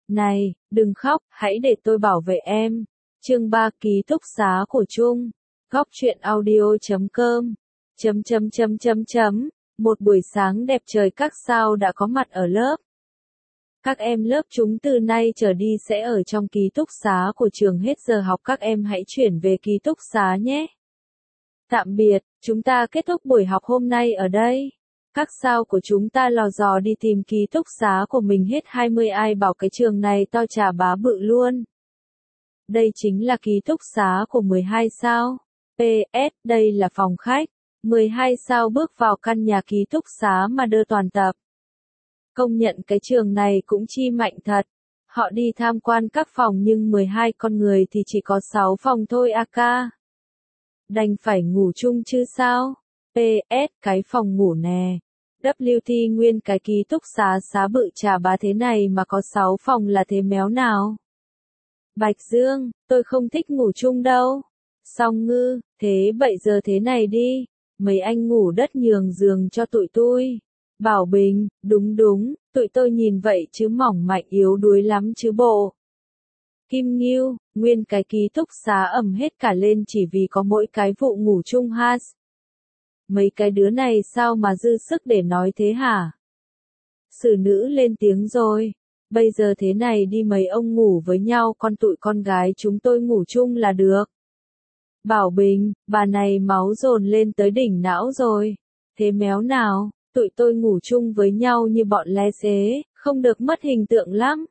Này, đừng khóc, hãy để tôi bảo vệ em. Chương 3 ký túc xá của Trung. Góc truyện audio.com. Một buổi sáng đẹp trời các sao đã có mặt ở lớp. Các em lớp chúng từ nay trở đi sẽ ở trong ký túc xá của trường, hết giờ học các em hãy chuyển về ký túc xá nhé. Tạm biệt, chúng ta kết thúc buổi học hôm nay ở đây. Các sao của chúng ta lò dò đi tìm ký túc xá của mình hết 20 ai bảo cái trường này to chà bá bự luôn. Đây chính là ký túc xá của 12 sao. PS, đây là phòng khách. 12 sao bước vào căn nhà ký túc xá mà đơ toàn tập. Công nhận cái trường này cũng chi mạnh thật. Họ đi tham quan các phòng nhưng 12 con người thì chỉ có 6 phòng thôi ca. Đành phải ngủ chung chứ sao. PS, cái phòng ngủ nè. WT nguyên cái ký túc xá bự chà bá thế này mà có 6 phòng là thế méo nào. Bạch Dương, tôi không thích ngủ chung đâu. Song Ngư, thế vậy giờ thế này đi. Mấy anh ngủ đất nhường giường cho tụi tôi. Bảo Bình, đúng, tụi tôi nhìn vậy chứ mỏng mạnh yếu đuối lắm chứ bộ. Kim Nghiêu, nguyên cái ký túc xá ẩm hết cả lên chỉ vì có mỗi cái vụ ngủ chung ha. Mấy cái đứa này sao mà dư sức để nói thế hả? Xử nữ lên tiếng rồi. Bây giờ thế này đi, mấy ông ngủ với nhau, còn tụi con gái chúng tôi ngủ chung là được. Bảo Bình, bà này máu dồn lên tới đỉnh não rồi. Thế méo nào, tụi tôi ngủ chung với nhau như bọn lé xế, không được mất hình tượng lắm.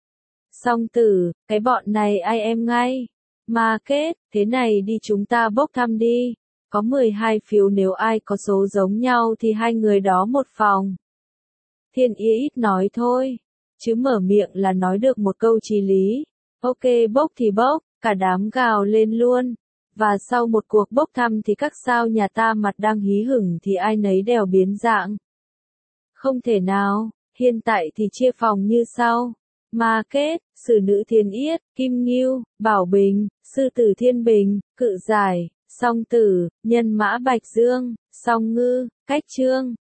Song Tử, cái bọn này ai em ngay. Mà kết, thế này đi chúng ta bốc thăm đi. Có 12 phiếu, nếu ai có số giống nhau thì hai người đó một phòng. Thiên Ý ít nói thôi, chứ mở miệng là nói được một câu chí lý. Ok, bốc thì bốc, cả đám gào lên luôn. Và sau một cuộc bốc thăm thì các sao nhà ta mặt đang hí hửng thì ai nấy đều biến dạng. Không thể nào, hiện tại thì chia phòng như sau. Ma Kết, Xử Nữ Thiên Yết, Kim Nghiêu, Bảo Bình, Sư Tử Thiên Bình, Cự Giải, Song Tử, Nhân Mã Bạch Dương, Song Ngư, Cách Trương,